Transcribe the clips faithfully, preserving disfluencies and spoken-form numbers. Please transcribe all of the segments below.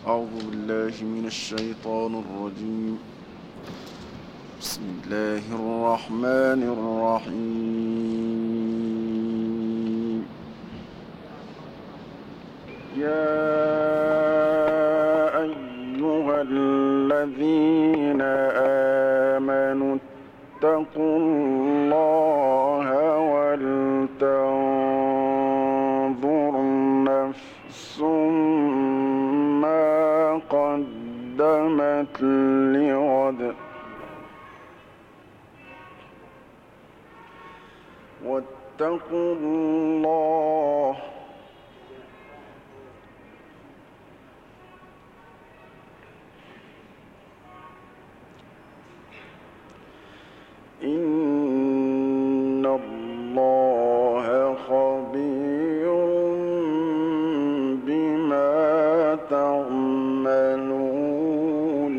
أعوذ بالله من الشيطان الرجيم. بسم الله الرحمن الرحيم. يا أيها الذين آمنوا اتقوا الله ولتنظر نفس ما قدمت لغد واتقوا الله إن الله خبير بما تعملون.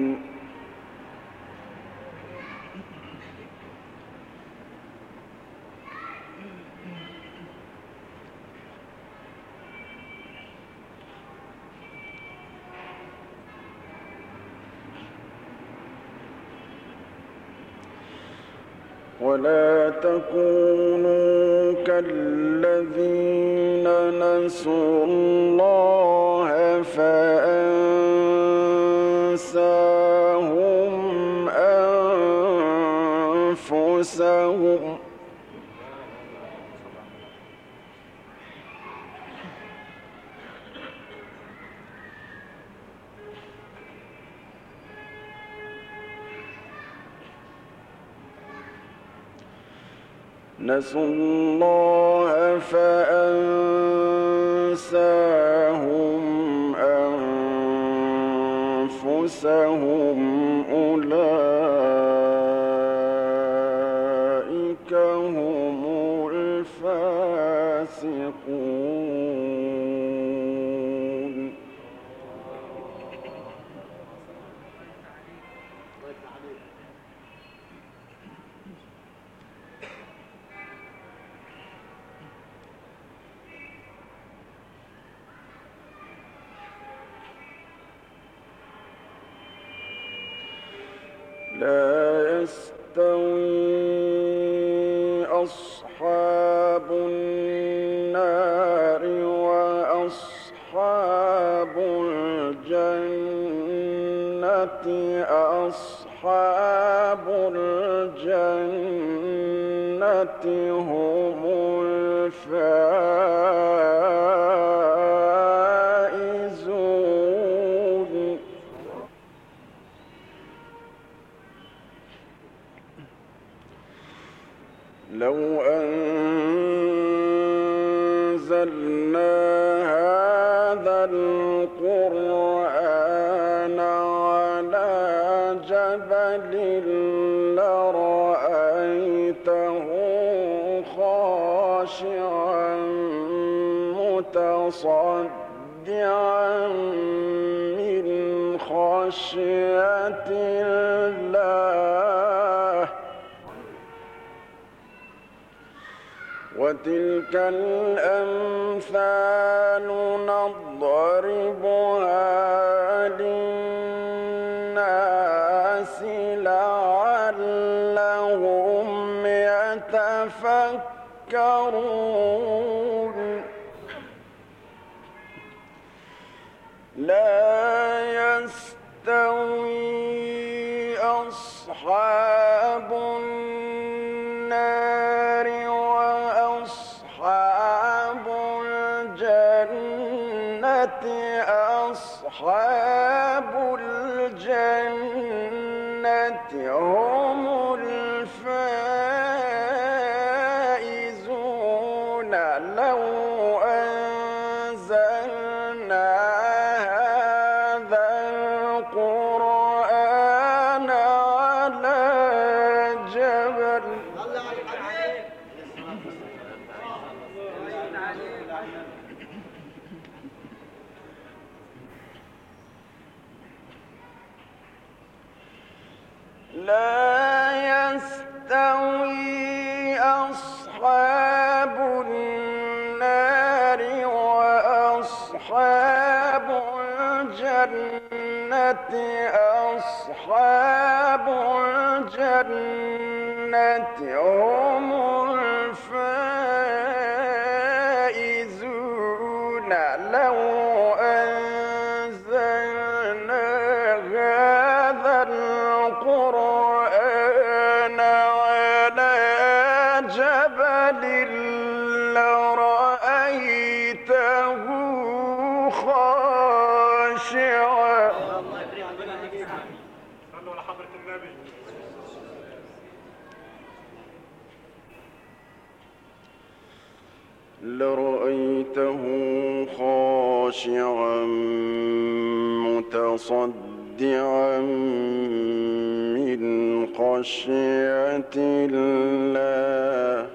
ولا تكونوا كالذين نسوا الله فأنساهم أنفسهم نسوا الله فأنساهم أنفسهم أولئك هم الفاسقون. لا يستوي أصحاب النار وأصحاب الجنة أصحاب الجنة هم الفائزون. لو أنزلنا هذا القرآن على جبل لرأيته خاشعا متصدعا من خشية الله. وتلك الأمثال نضربها للناس لعلهم يتفكرون. لا يستوي أصحاب النار وأصحاب الجنة أصحاب الجنة هم الفائزون. لو أنزلنا هذا القرآن على جبل لا يستوي أصحاب النار وأصحاب الجنة أصحاب الجنة هم الفائزون لو أنزلنا هذا القرآن على جبل لرأيته خاشعا. صلوا على حضرة النبي. لرأيته خاشعا متصدعا من خشية الله.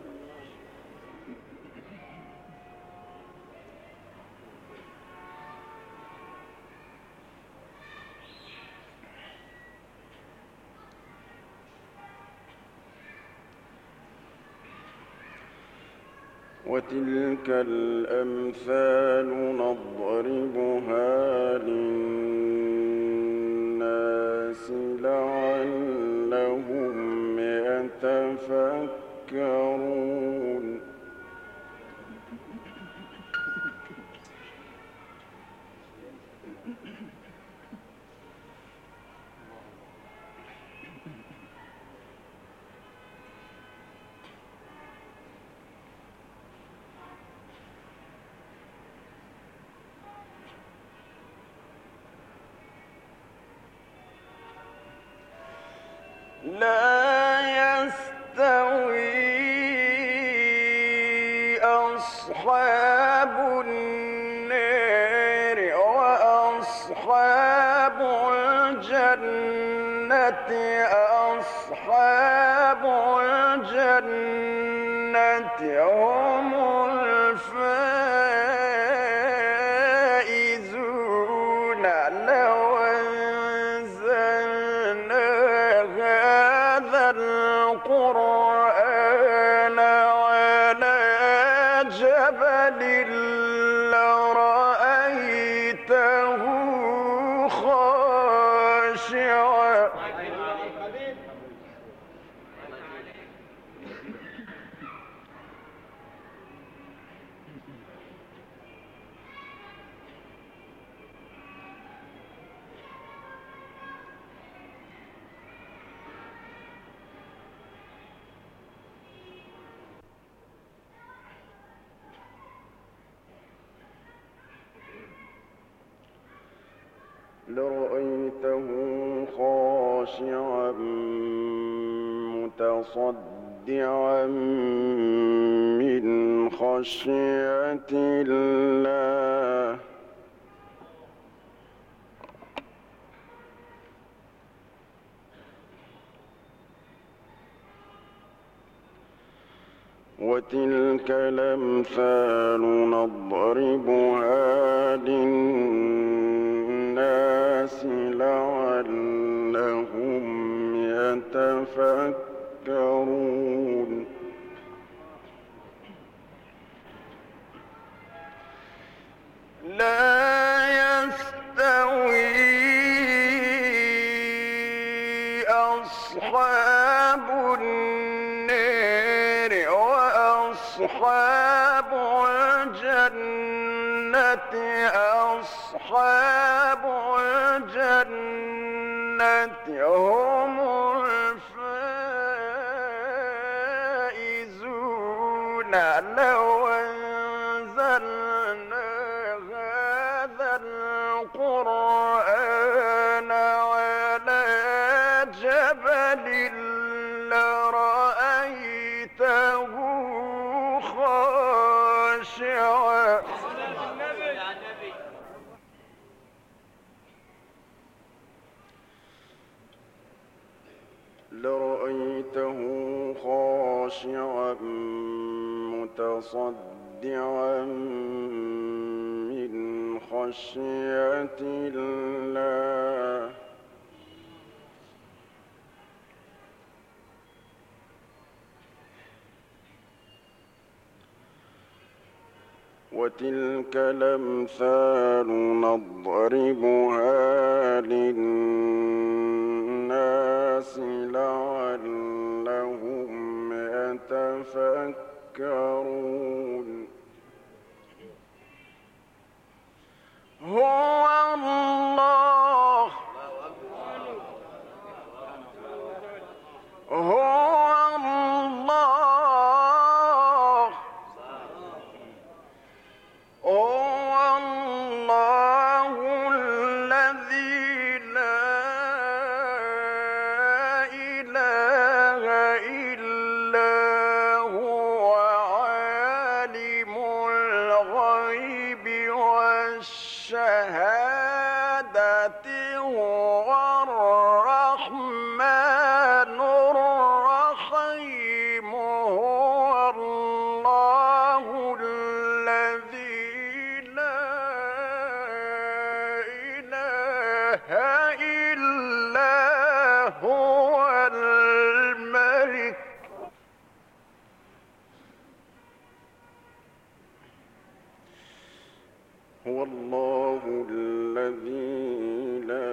وتلك الأمثال نضربها للناس لعلهم يتفكرون. لا يستوي أصحاب النار وأصحاب الجنة أصحاب الجنة هم الفائزون لو أنزلنا هذا القرآن على جبل لرأيته خاشعا. لرأيته خاشعا متصدعا من خشية الله. وتلك الأمثال نضربها للناس لعلهم يتفكرون. لا يستوي أصحاب النار وأصحاب الجنة أصحاب الجنة هم الفائزون لو أنزلنا هذا القرآن على جبل لرأيته خاشعا. لرأيته خاشعا متصدعا من خشية الله. وتلك الأمثال نضربها للناس لعلهم يتفكرون. هو الله هو الله هو الله الذي لا إله إلا هو عالم الغيب والشهادة هو الرحمن الرحيم. هو الله الذي لا إله إلا هو الملك هو الله الذي لا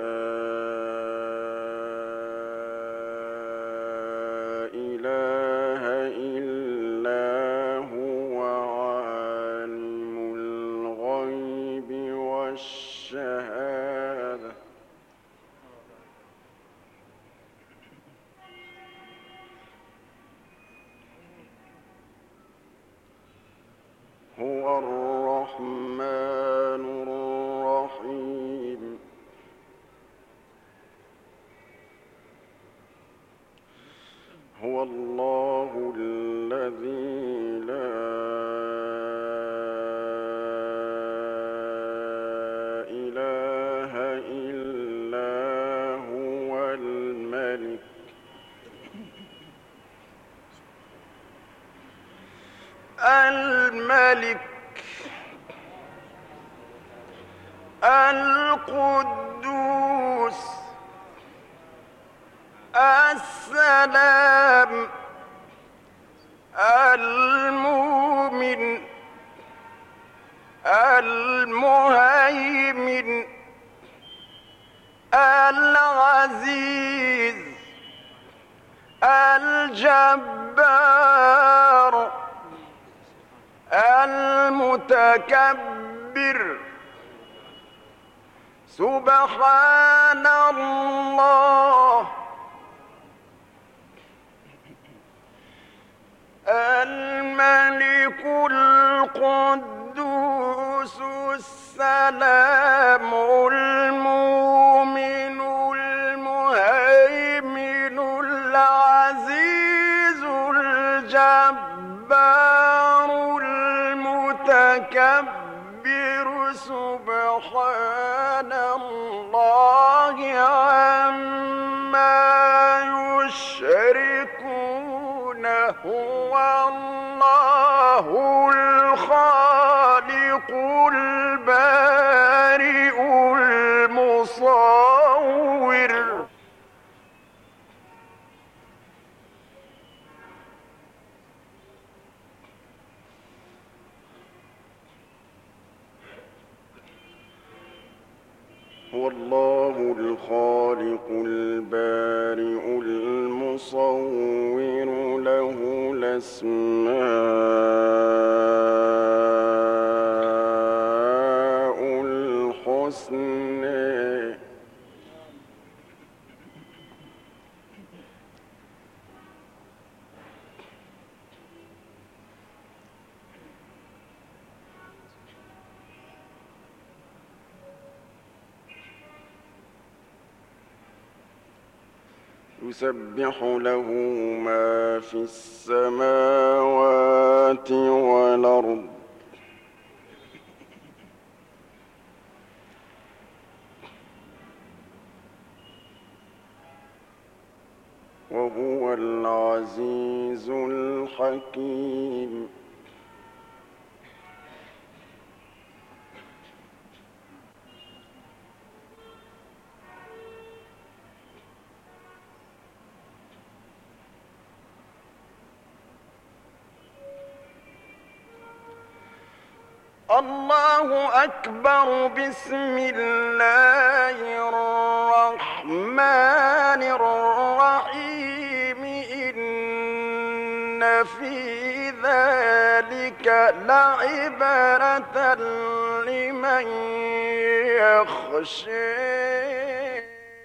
إله إلا هو عالم الغيب والشهادة هو الرحمن الرحيم. هو الله الذي لا إله إلا هو الملك الملك القدوس السلام المؤمن المهيمن العزيز الجبار المتكبر. سبحان الله الملك القدوس السلام المؤمن المهيمن العزيز الجبار المتكبر. سبحان الله عما يشركون. هو الله الخالق البارئ المصور. هو الله الخالق البارئ المصور له الأسماء الحسنى. يسبح له ما في السماوات والأرض وهو العزيز الحكيم. الله أكبر. بسم الله الرحمن الرحيم. إن في ذلك لعبرة لمن يخشى.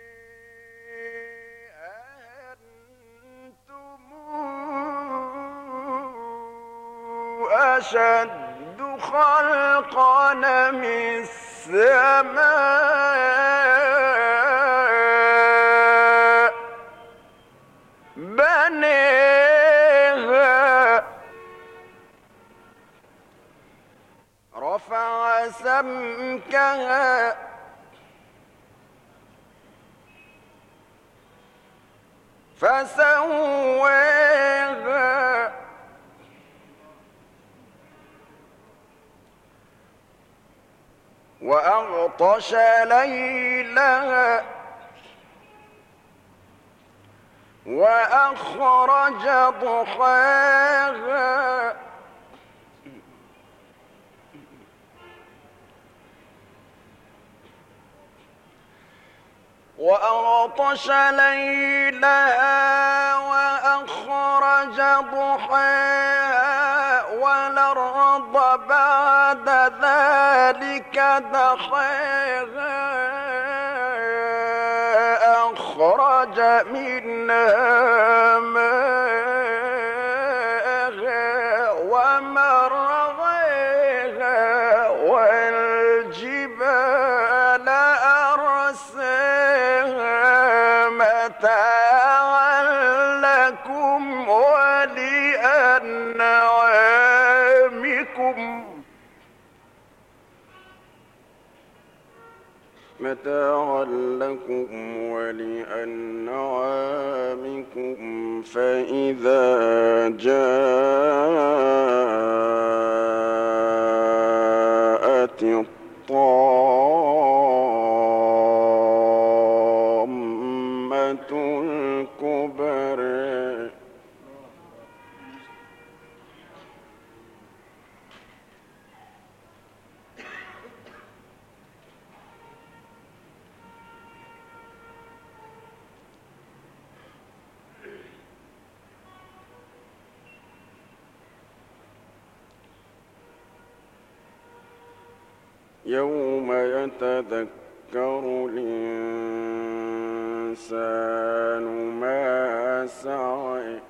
أنتم أشد خلقا من السماء بنيها رفع سمكها فسواها وأغطش ليلها وأخرج ضحاها وأغطش ليلها وأخرج ضحاها والأرض بعد ذلك دحاها أخرج منها ماءها ومرعاها والجبال أرساها متاعا لكم ولأنعامكم متاعا لكم ولأنعامكم. فإذا جاءت الطامة الكبرى يوم يتذكر الإنسان ما سعى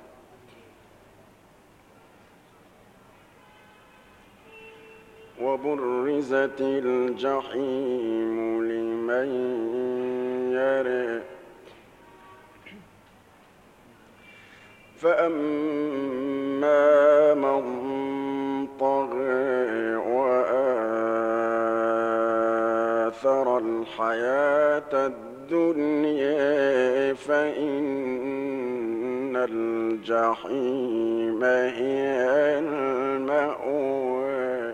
وبرزت الجحيم لمن يرى فأما من طغى وآثر الحياة الدنيا فإن الجحيم هي المأوى.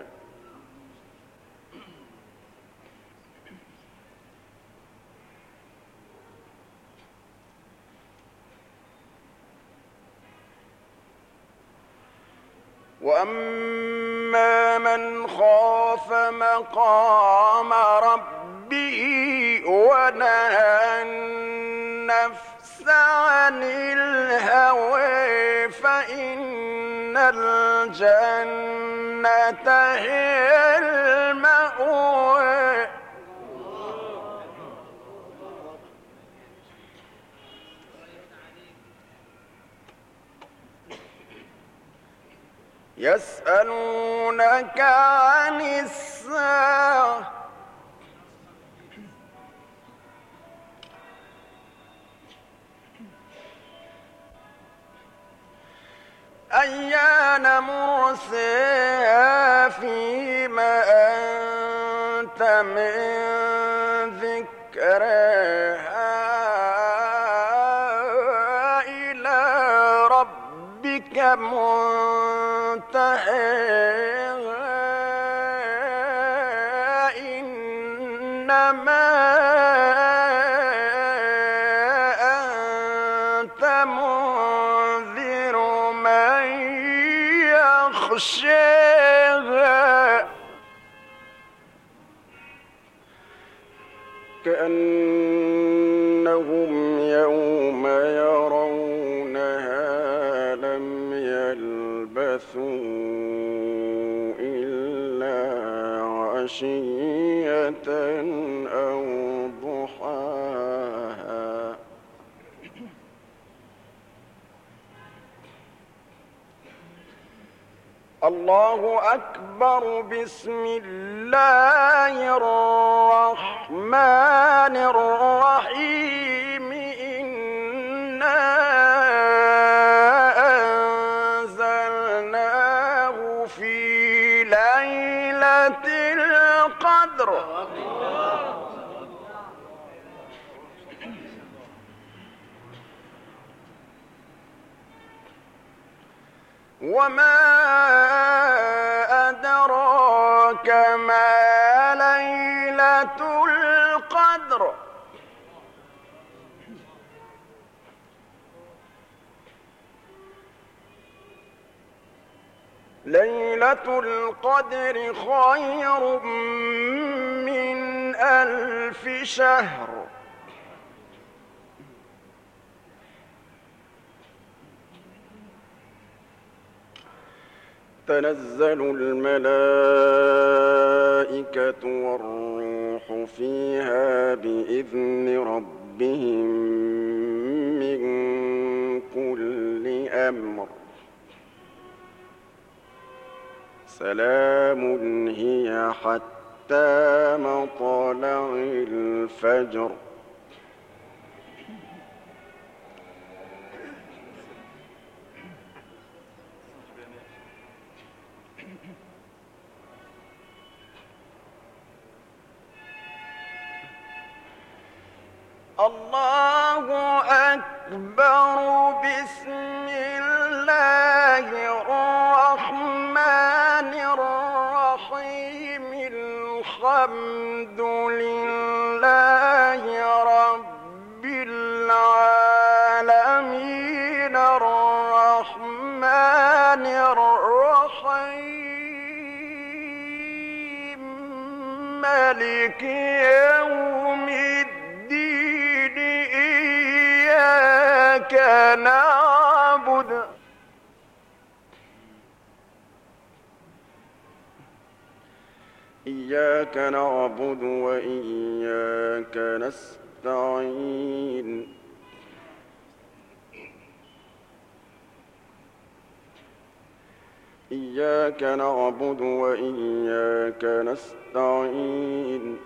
وأما من خاف مقام ربه ونهى النفس عن الهوى فإن الجنة هي المأوى. يسألونك عن الساعة أيان مرساها فيما أنت من ذكرها إلى ربك منتهاها إنما أنت منذر من يخشاها كأنهم يوم يرونها لم يلبثوا إلا عشية أو ضحاها. الله أكبر. بسم الله الرحمن الرحيم. إنا أنزلناه في ليلة القدر. وما أدراك ما ليلة القدر. ليلة القدر خير من ألف شهر. تنزل الملائكة والروح فيها بإذن ربهم من كل أمر. سلام هي حتى مطلع الفجر. الله أكبر. بسم الله الرحمن الرحيم. الحمد لله رب العالمين الرحمن الرحيم مالك يوم الدين. إياك نعبد إياك نعبد وإياك نستعين. إياك نعبد وإياك نستعين.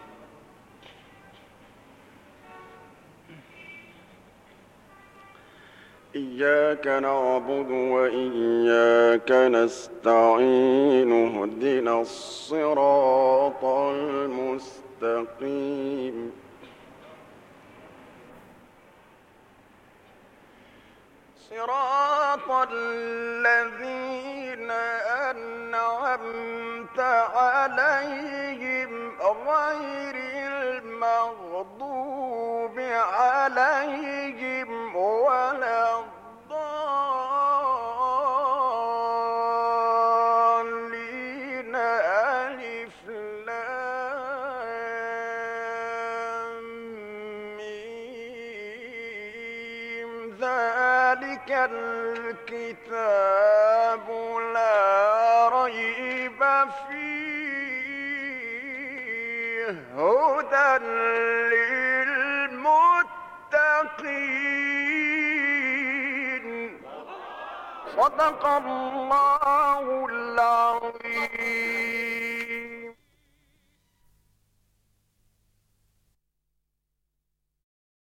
إياك نعبد وإياك نستعين. اهدنا الصراط المستقيم. صراط الذين أنعمت عليهم غير المغضوب عليهم ولا الضالين. ألف لام ميم. ذلك الكتاب لا ريب فيه هدى للمتقين. صدق الله العظيم.